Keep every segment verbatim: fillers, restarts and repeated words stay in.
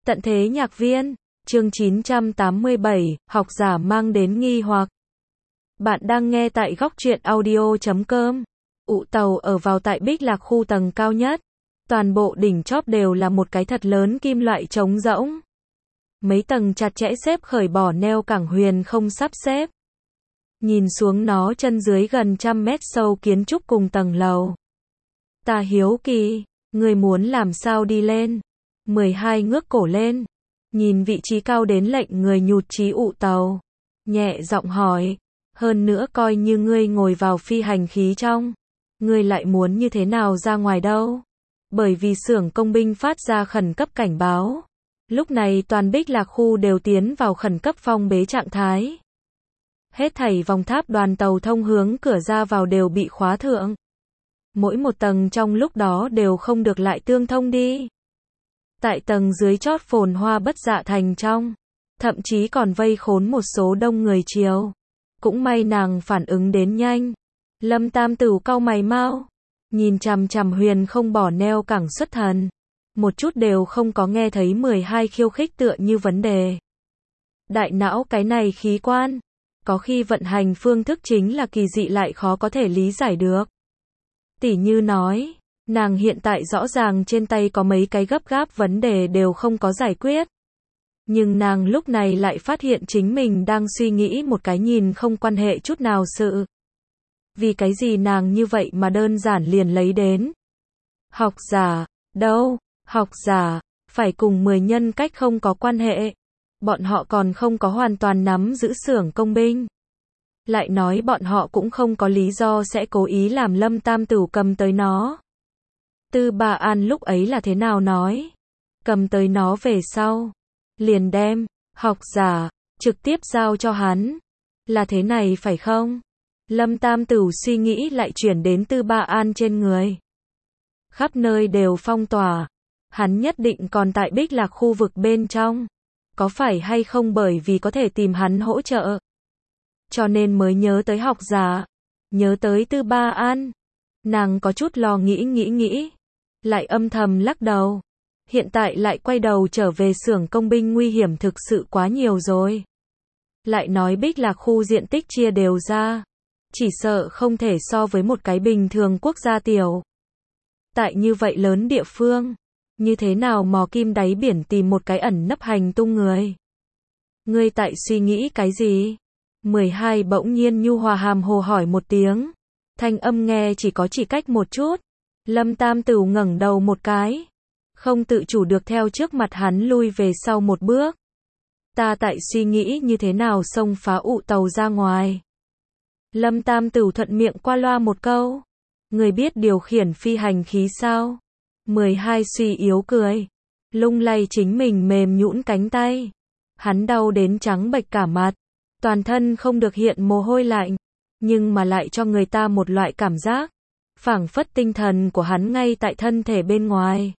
Tận thế nhạc viên, chương chín trăm tám mươi bảy, học giả mang đến nghi hoặc. Bạn đang nghe tại góc truyện audio chấm com. Ụ tàu ở vào tại Bích Lạc khu tầng cao nhất. Toàn bộ đỉnh chóp đều là một cái thật lớn kim loại trống rỗng. Mấy tầng chặt chẽ xếp khởi bỏ neo cảng huyền không sắp xếp. Nhìn xuống nó chân dưới gần trăm mét sâu kiến trúc cùng tầng lầu. Ta hiếu kỳ, người muốn làm sao đi lên? mười hai ngước cổ lên, nhìn vị trí cao đến lệnh người nhụt chí ụ tàu, nhẹ giọng hỏi, hơn nữa coi như ngươi ngồi vào phi hành khí trong, ngươi lại muốn như thế nào ra ngoài đâu? Bởi vì xưởng công binh phát ra khẩn cấp cảnh báo, lúc này toàn Bích Lạc khu đều tiến vào khẩn cấp phong bế trạng thái. Hết thảy vòng tháp đoàn tàu thông hướng cửa ra vào đều bị khóa thượng. Mỗi một tầng trong lúc đó đều không được lại tương thông đi. Tại tầng dưới chót phồn hoa bất dạ thành trong, thậm chí còn vây khốn một số đông người chiều. Cũng may nàng phản ứng đến nhanh. Lâm Tam Tửu cau mày mau, nhìn chằm chằm huyền không bỏ neo cảng xuất thần. Một chút đều không có nghe thấy mười hai khiêu khích tựa như vấn đề. Đại não cái này khí quan, có khi vận hành phương thức chính là kỳ dị lại khó có thể lý giải được. Tỉ như nói, nàng hiện tại rõ ràng trên tay có mấy cái gấp gáp vấn đề đều không có giải quyết. Nhưng nàng lúc này lại phát hiện chính mình đang suy nghĩ một cái nhìn không quan hệ chút nào sự. Vì cái gì nàng như vậy mà đơn giản liền lấy đến? Học giả, đâu, học giả, phải cùng mười nhân cách không có quan hệ. Bọn họ còn không có hoàn toàn nắm giữ xưởng công binh. Lại nói bọn họ cũng không có lý do sẽ cố ý làm Lâm Tam Tửu cầm tới nó. Tư Ba An lúc ấy là thế nào nói? Cầm tới nó về sau, liền đem, học giả, trực tiếp giao cho hắn. Là thế này phải không? Lâm Tam Tửu suy nghĩ lại chuyển đến Tư Ba An trên người. Khắp nơi đều phong tỏa. Hắn nhất định còn tại Bích Lạc khu vực bên trong. Có phải hay không bởi vì có thể tìm hắn hỗ trợ? Cho nên mới nhớ tới học giả. Nhớ tới Tư Ba An. Nàng có chút lo nghĩ nghĩ nghĩ. Lại âm thầm lắc đầu. Hiện tại lại quay đầu trở về xưởng công binh nguy hiểm thực sự quá nhiều rồi. Lại nói Bích Lạc khu diện tích chia đều ra. Chỉ sợ không thể so với một cái bình thường quốc gia tiểu. Tại như vậy lớn địa phương, như thế nào mò kim đáy biển tìm một cái ẩn nấp hành tung người? Ngươi tại suy nghĩ cái gì? mười hai bỗng nhiên nhu hòa hàm hồ hỏi một tiếng. Thanh âm nghe chỉ có chỉ cách một chút. Lâm Tam Tửu ngẩng đầu một cái. Không tự chủ được theo trước mặt hắn lui về sau một bước. Ta tại suy nghĩ như thế nào xông phá ụ tàu ra ngoài. Lâm Tam Tửu thuận miệng qua loa một câu. Người biết điều khiển phi hành khí sao? mười hai suy yếu cười. Lung lay chính mình mềm nhũn cánh tay. Hắn đau đến trắng bệch cả mặt. Toàn thân không được hiện mồ hôi lạnh. Nhưng mà lại cho người ta một loại cảm giác. Phảng phất tinh thần của hắn ngay tại thân thể bên ngoài.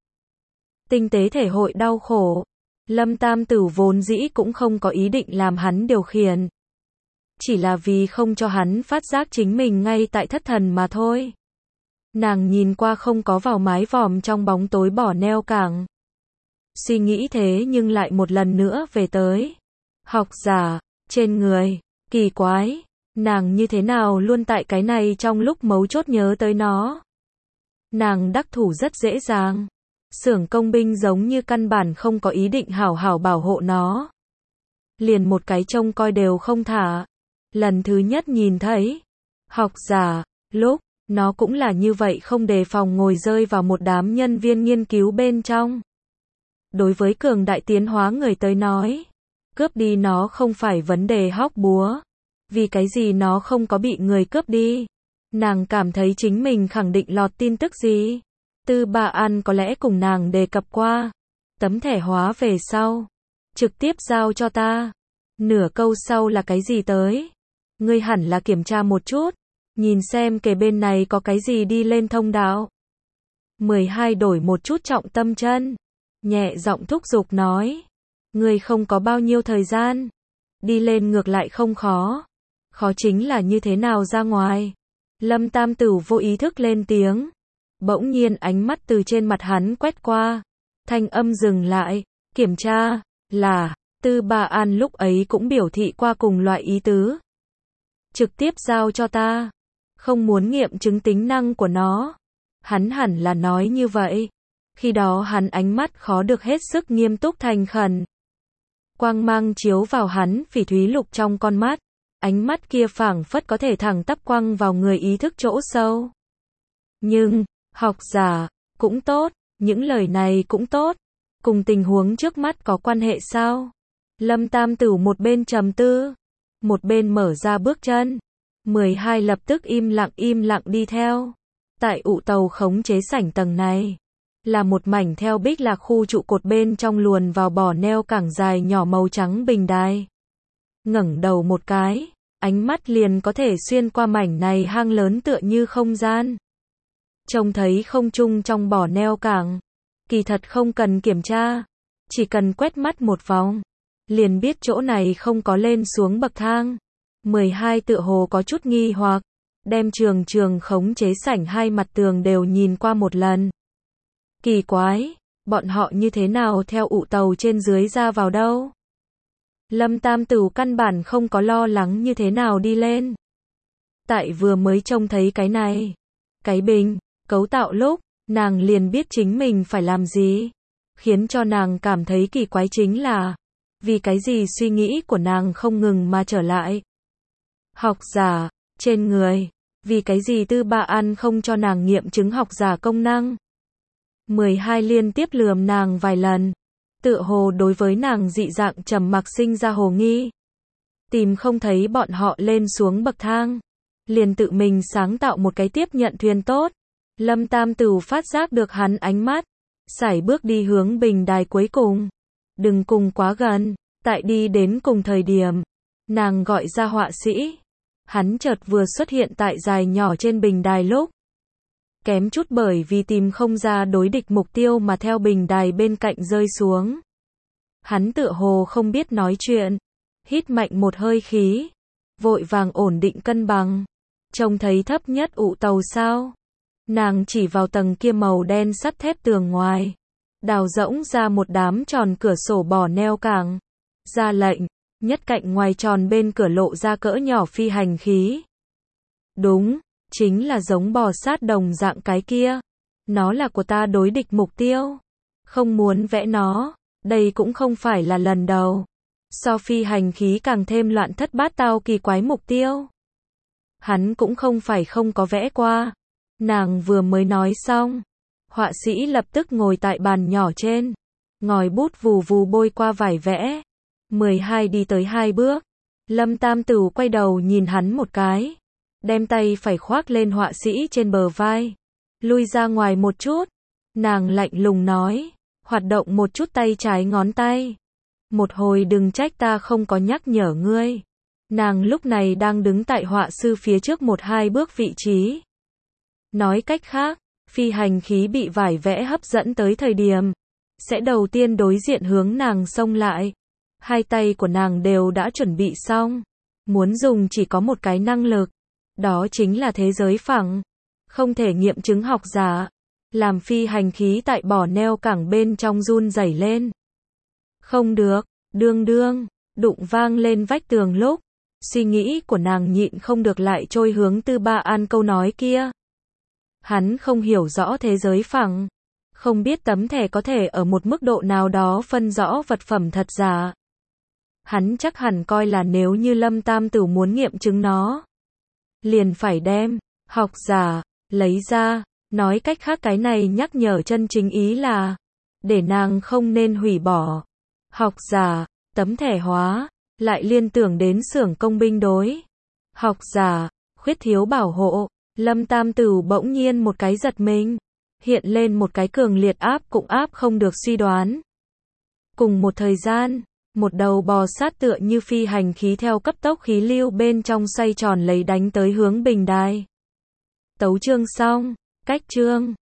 Tinh tế thể hội đau khổ. Lâm Tam Tửu vốn dĩ cũng không có ý định làm hắn điều khiển. Chỉ là vì không cho hắn phát giác chính mình ngay tại thất thần mà thôi. Nàng nhìn qua không có vào mái vòm trong bóng tối bỏ neo cảng. Suy nghĩ thế nhưng lại một lần nữa về tới. Học giả, trên người, kỳ quái, nàng như thế nào luôn tại cái này trong lúc mấu chốt nhớ tới nó. Nàng đắc thủ rất dễ dàng. Xưởng công binh giống như căn bản không có ý định hảo hảo bảo hộ nó. Liền một cái trông coi đều không thả. Lần thứ nhất nhìn thấy, học giả, lúc, nó cũng là như vậy không đề phòng ngồi rơi vào một đám nhân viên nghiên cứu bên trong. Đối với cường đại tiến hóa người tới nói, cướp đi nó không phải vấn đề hóc búa. Vì cái gì nó không có bị người cướp đi? Nàng cảm thấy chính mình khẳng định lọt tin tức gì? Tư Ba An có lẽ cùng nàng đề cập qua. Tấm thẻ hóa về sau. Trực tiếp giao cho ta. Nửa câu sau là cái gì tới? Ngươi hẳn là kiểm tra một chút. Nhìn xem kề bên này có cái gì đi lên thông đạo. mười hai đổi một chút trọng tâm chân. Nhẹ giọng thúc giục nói. Ngươi không có bao nhiêu thời gian. Đi lên ngược lại không khó. Khó chính là như thế nào ra ngoài. Lâm Tam Tửu vô ý thức lên tiếng. Bỗng nhiên ánh mắt từ trên mặt hắn quét qua. Thanh âm dừng lại. Kiểm tra, là, Tư Ba An lúc ấy cũng biểu thị qua cùng loại ý tứ. Trực tiếp giao cho ta. Không muốn nghiệm chứng tính năng của nó. Hắn hẳn là nói như vậy. Khi đó hắn ánh mắt khó được hết sức nghiêm túc thành khẩn. Quang mang chiếu vào hắn phỉ thúy lục trong con mắt. Ánh mắt kia phảng phất có thể thẳng tắp quăng vào người ý thức chỗ sâu. Nhưng, học giả, cũng tốt, những lời này cũng tốt. Cùng tình huống trước mắt có quan hệ sao? Lâm Tam Tửu một bên trầm tư, một bên mở ra bước chân. mười hai lập tức im lặng im lặng đi theo. Tại ụ tàu khống chế sảnh tầng này, là một mảnh theo bích lạc khu trụ cột bên trong luồn vào bò neo cảng dài nhỏ màu trắng bình đài. Ngẩng đầu một cái, ánh mắt liền có thể xuyên qua mảnh này hang lớn tựa như không gian. Trông thấy không trung trong bò neo cảng, kỳ thật không cần kiểm tra, chỉ cần quét mắt một vòng, liền biết chỗ này không có lên xuống bậc thang. mười hai tựa hồ có chút nghi hoặc, đem trường trường khống chế sảnh hai mặt tường đều nhìn qua một lần. Kỳ quái, bọn họ như thế nào theo ụ tàu trên dưới ra vào đâu? Lâm Tam Tửu căn bản không có lo lắng như thế nào đi lên. Tại vừa mới trông thấy cái này, cái bình, cấu tạo lúc, nàng liền biết chính mình phải làm gì. Khiến cho nàng cảm thấy kỳ quái chính là, vì cái gì suy nghĩ của nàng không ngừng mà trở lại. Học giả, trên người, vì cái gì Tư Ba An không cho nàng nghiệm chứng học giả công năng. mười hai liên tiếp lườm nàng vài lần, tựa hồ đối với nàng dị dạng trầm mặc sinh ra hồ nghi. Tìm không thấy bọn họ lên xuống bậc thang, liền tự mình sáng tạo một cái tiếp nhận thuyền tốt. Lâm Tam Tửu phát giác được hắn ánh mắt, sải bước đi hướng bình đài cuối cùng. Đừng cùng quá gần, tại đi đến cùng thời điểm, nàng gọi ra họa sĩ. Hắn chợt vừa xuất hiện tại dài nhỏ trên bình đài lúc. Kém chút bởi vì tìm không ra đối địch mục tiêu mà theo bình đài bên cạnh rơi xuống. Hắn tựa hồ không biết nói chuyện, hít mạnh một hơi khí, vội vàng ổn định cân bằng. Trông thấy thấp nhất ụ tàu sao? Nàng chỉ vào tầng kia màu đen sắt thép tường ngoài, đào rỗng ra một đám tròn cửa sổ bò neo cảng. Ra lệnh, nhất cạnh ngoài tròn bên cửa lộ ra cỡ nhỏ phi hành khí. Đúng, chính là giống bò sát đồng dạng cái kia. Nó là của ta đối địch mục tiêu. Không muốn vẽ nó, đây cũng không phải là lần đầu. So phi hành khí càng thêm loạn thất bát tao kỳ quái mục tiêu. Hắn cũng không phải không có vẽ qua. Nàng vừa mới nói xong, họa sĩ lập tức ngồi tại bàn nhỏ trên, ngòi bút vù vù bôi qua vải vẽ. mười hai đi tới hai bước, Lâm Tam Tửu quay đầu nhìn hắn một cái, đem tay phải khoác lên họa sĩ trên bờ vai, lui ra ngoài một chút. Nàng lạnh lùng nói, hoạt động một chút tay trái ngón tay. Một hồi đừng trách ta không có nhắc nhở ngươi. Nàng lúc này đang đứng tại họa sư phía trước một hai bước vị trí. Nói cách khác, phi hành khí bị vải vẽ hấp dẫn tới thời điểm, sẽ đầu tiên đối diện hướng nàng xông lại. Hai tay của nàng đều đã chuẩn bị xong, muốn dùng chỉ có một cái năng lực, đó chính là thế giới phẳng, không thể nghiệm chứng học giả. Làm phi hành khí tại bò neo cảng bên trong run rẩy lên. Không được, đương đương, đụng vang lên vách tường lúc, suy nghĩ của nàng nhịn không được lại trôi hướng Tư Ba An câu nói kia. Hắn không hiểu rõ thế giới phẳng, không biết tấm thẻ có thể ở một mức độ nào đó phân rõ vật phẩm thật giả. Hắn chắc hẳn coi là nếu như Lâm Tam Tửu muốn nghiệm chứng nó, liền phải đem học giả lấy ra. Nói cách khác cái này nhắc nhở chân chính ý là để nàng không nên hủy bỏ học giả, tấm thẻ hóa, lại liên tưởng đến xưởng công binh đối học giả, khuyết thiếu bảo hộ. Lâm Tam Tửu bỗng nhiên một cái giật mình, hiện lên một cái cường liệt áp cũng áp không được suy đoán. Cùng một thời gian, một đầu bò sát tựa như phi hành khí theo cấp tốc khí lưu bên trong xoay tròn lấy đánh tới hướng bình đài. Tấu chương xong, cách chương